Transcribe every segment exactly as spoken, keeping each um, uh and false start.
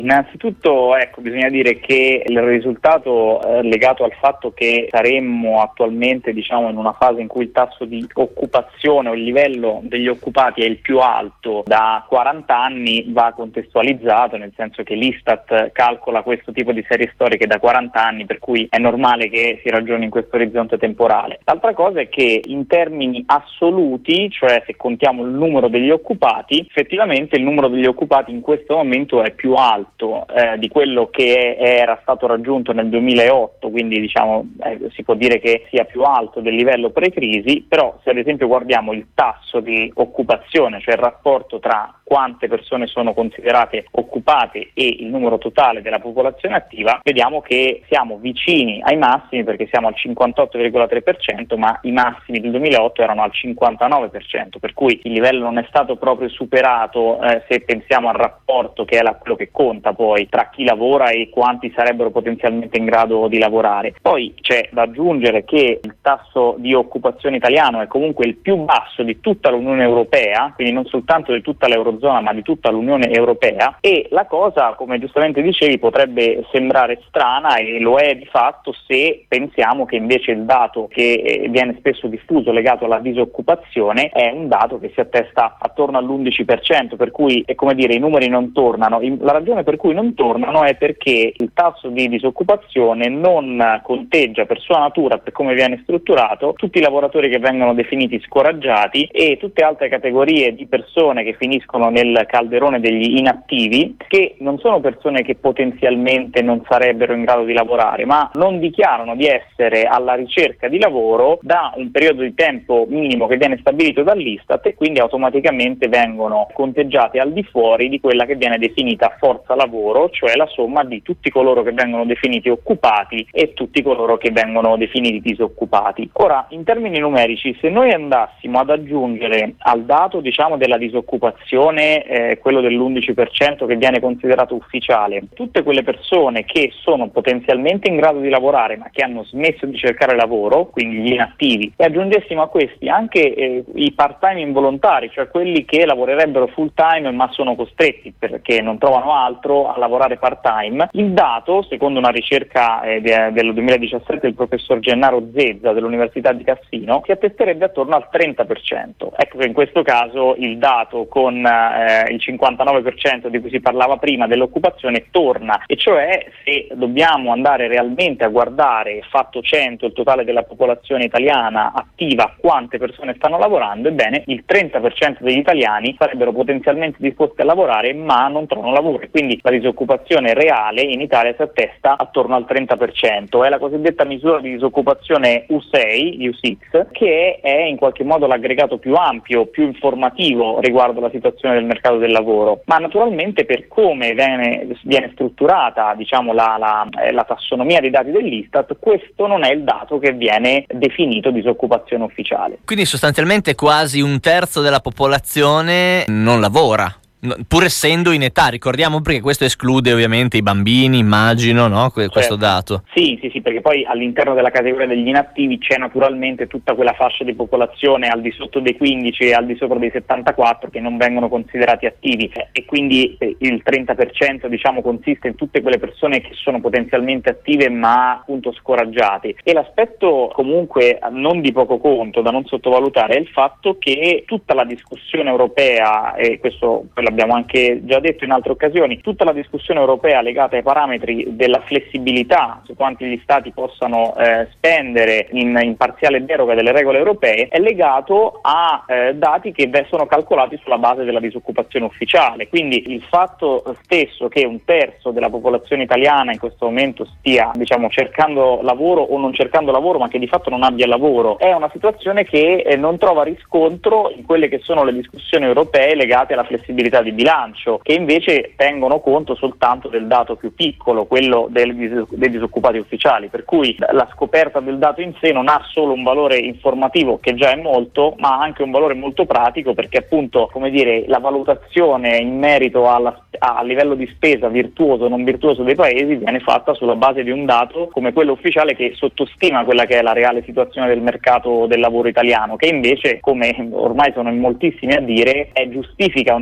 Innanzitutto, ecco, bisogna dire che il risultato eh, legato al fatto che saremmo attualmente, diciamo, in una fase in cui il tasso di occupazione o il livello degli occupati è il più alto da quaranta anni va contestualizzato, nel senso che l'Istat calcola questo tipo di serie storiche da quaranta anni, per cui è normale che si ragioni in questo orizzonte temporale. L'altra cosa è che in termini assoluti, cioè se contiamo il numero degli occupati, effettivamente il numero degli occupati in questo momento è più alto eh, di quello che era stato raggiunto nel duemilaotto, quindi diciamo eh, si può dire che sia più alto del livello pre-crisi, però se ad esempio guardiamo il tasso di occupazione, cioè il rapporto tra quante persone sono considerate occupate e il numero totale della popolazione attiva, vediamo che siamo vicini ai massimi perché siamo al cinquantotto virgola tre per cento, ma i massimi del duemilaotto erano al cinquantanove per cento, per cui il livello non è stato proprio superato eh, se pensiamo al rapporto che è la, quello che conta poi tra chi lavora e quanti sarebbero potenzialmente in grado di lavorare. Poi c'è da aggiungere che il tasso di occupazione italiano è comunque il più basso di tutta l'Unione Europea, quindi non soltanto di tutta l'Eurozona ma di tutta l'Unione Europea, e la cosa, come giustamente dicevi, potrebbe sembrare strana e lo è di fatto se pensiamo che invece il dato che viene spesso diffuso legato alla disoccupazione è un dato che si attesta attorno all'undici per cento, per cui è come dire i numeri non tornano. La ragione per cui non tornano è perché il tasso di disoccupazione non conteggia per sua natura, per come viene strutturato, tutti i lavoratori che vengono definiti scoraggiati e tutte altre categorie di persone che finiscono nel calderone degli inattivi, che non sono persone che potenzialmente non sarebbero in grado di lavorare, ma non dichiarano di essere alla ricerca di lavoro da un periodo di tempo minimo che viene stabilito dall'Istat e quindi automaticamente vengono conteggiati al di fuori di quella che viene definita forza lavoro, cioè la somma di tutti coloro che vengono definiti occupati e tutti coloro che vengono definiti disoccupati. Ora, in termini numerici, se noi andassimo ad aggiungere al dato, diciamo, della disoccupazione Eh, quello dell'undici per cento che viene considerato ufficiale, tutte quelle persone che sono potenzialmente in grado di lavorare ma che hanno smesso di cercare lavoro, quindi gli inattivi, e aggiungessimo a questi anche eh, i part-time involontari, cioè quelli che lavorerebbero full-time ma sono costretti perché non trovano altro a lavorare part-time, il dato, secondo una ricerca eh, de- del duemiladiciassette del professor Gennaro Zezza dell'Università di Cassino, si attesterebbe attorno al trenta per cento. Ecco che in questo caso il dato con Eh, il cinquantanove per cento di cui si parlava prima dell'occupazione torna, e cioè se dobbiamo andare realmente a guardare fatto cento il totale della popolazione italiana attiva, quante persone stanno lavorando, ebbene il trenta per cento degli italiani sarebbero potenzialmente disposti a lavorare ma non trovano lavoro, e quindi la disoccupazione reale in Italia si attesta attorno al trenta per cento. È la cosiddetta misura di disoccupazione U sei, U sei, che è in qualche modo l'aggregato più ampio, più informativo riguardo la situazione del mercato del lavoro, ma naturalmente per come viene, viene strutturata, diciamo, la, la, la tassonomia dei dati dell'Istat, questo non è il dato che viene definito disoccupazione ufficiale. Quindi sostanzialmente quasi un terzo della popolazione non lavora, pur essendo in età, ricordiamo, perché questo esclude ovviamente i bambini, immagino, no? Que- questo certo. dato. Sì, sì, sì, perché poi all'interno della categoria degli inattivi c'è naturalmente tutta quella fascia di popolazione al di sotto dei quindici e al di sopra dei settantaquattro che non vengono considerati attivi, e quindi il trenta per cento, diciamo, consiste in tutte quelle persone che sono potenzialmente attive ma appunto scoraggiate. E l'aspetto comunque non di poco conto, da non sottovalutare, è il fatto che tutta la discussione europea, e questo l'abbiamo anche già detto in altre occasioni, tutta la discussione europea legata ai parametri della flessibilità su quanti gli stati possano eh, spendere in, in parziale deroga delle regole europee è legato a eh, dati che sono calcolati sulla base della disoccupazione ufficiale. Quindi il fatto stesso che un terzo della popolazione italiana in questo momento stia, diciamo, cercando lavoro o non cercando lavoro, ma che di fatto non abbia lavoro, è una situazione che eh, non trova riscontro in quelle che sono le discussioni europee legate alla flessibilità di bilancio, che invece tengono conto soltanto del dato più piccolo, quello del dis- dei disoccupati ufficiali, per cui la scoperta del dato in sé non ha solo un valore informativo, che già è molto, ma anche un valore molto pratico, perché appunto, come dire, la valutazione in merito alla, a livello di spesa virtuoso o non virtuoso dei paesi viene fatta sulla base di un dato come quello ufficiale che sottostima quella che è la reale situazione del mercato del lavoro italiano, che invece, come ormai sono in moltissimi a dire, è giustifica un intervento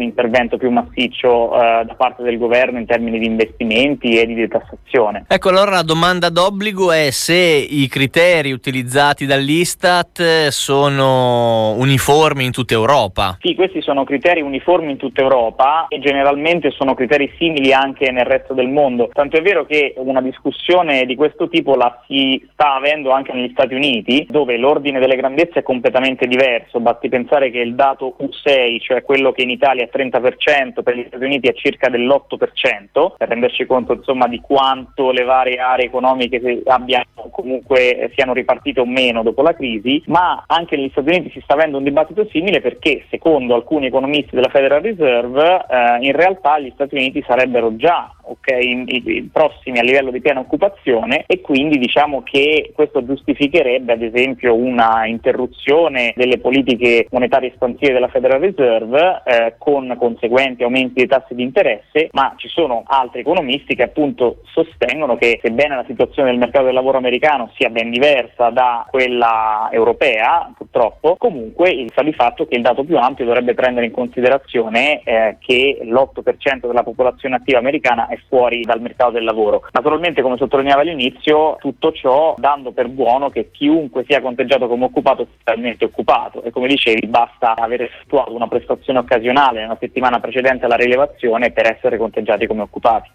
intervento più massiccio eh, da parte del governo in termini di investimenti e di detassazione. Ecco, allora la domanda d'obbligo è se i criteri utilizzati dall'Istat sono uniformi in tutta Europa. Sì, questi sono criteri uniformi in tutta Europa e generalmente sono criteri simili anche nel resto del mondo. Tanto è vero che una discussione di questo tipo la si sta avendo anche negli Stati Uniti, dove l'ordine delle grandezze è completamente diverso. Basti pensare che il dato U sei, cioè quello che in Italia è trenta per cento, per gli Stati Uniti è circa dell'otto per cento, per renderci conto insomma di quanto le varie aree economiche abbiano comunque siano ripartite o meno dopo la crisi. Ma anche negli Stati Uniti si sta avendo un dibattito simile, perché secondo alcuni economisti della Federal Reserve eh, in realtà gli Stati Uniti sarebbero già okay, in, in, prossimi a livello di piena occupazione, e quindi diciamo che questo giustificherebbe ad esempio una interruzione delle politiche monetarie espansive della Federal Reserve eh, con conseguenti aumenti dei tassi di interesse. Ma ci sono altri economisti che appunto sostengono che, sebbene la situazione del mercato del lavoro americano sia ben diversa da quella europea, purtroppo, comunque il sta di fatto che il dato più ampio dovrebbe prendere in considerazione eh, che l'otto per cento della popolazione attiva americana è fuori dal mercato del lavoro. Naturalmente, come sottolineava all'inizio, tutto ciò dando per buono che chiunque sia conteggiato come occupato sia realmente occupato, e come dicevi basta aver effettuato una prestazione occasionale nella settimana precedente alla rilevazione per essere conteggiati come occupati.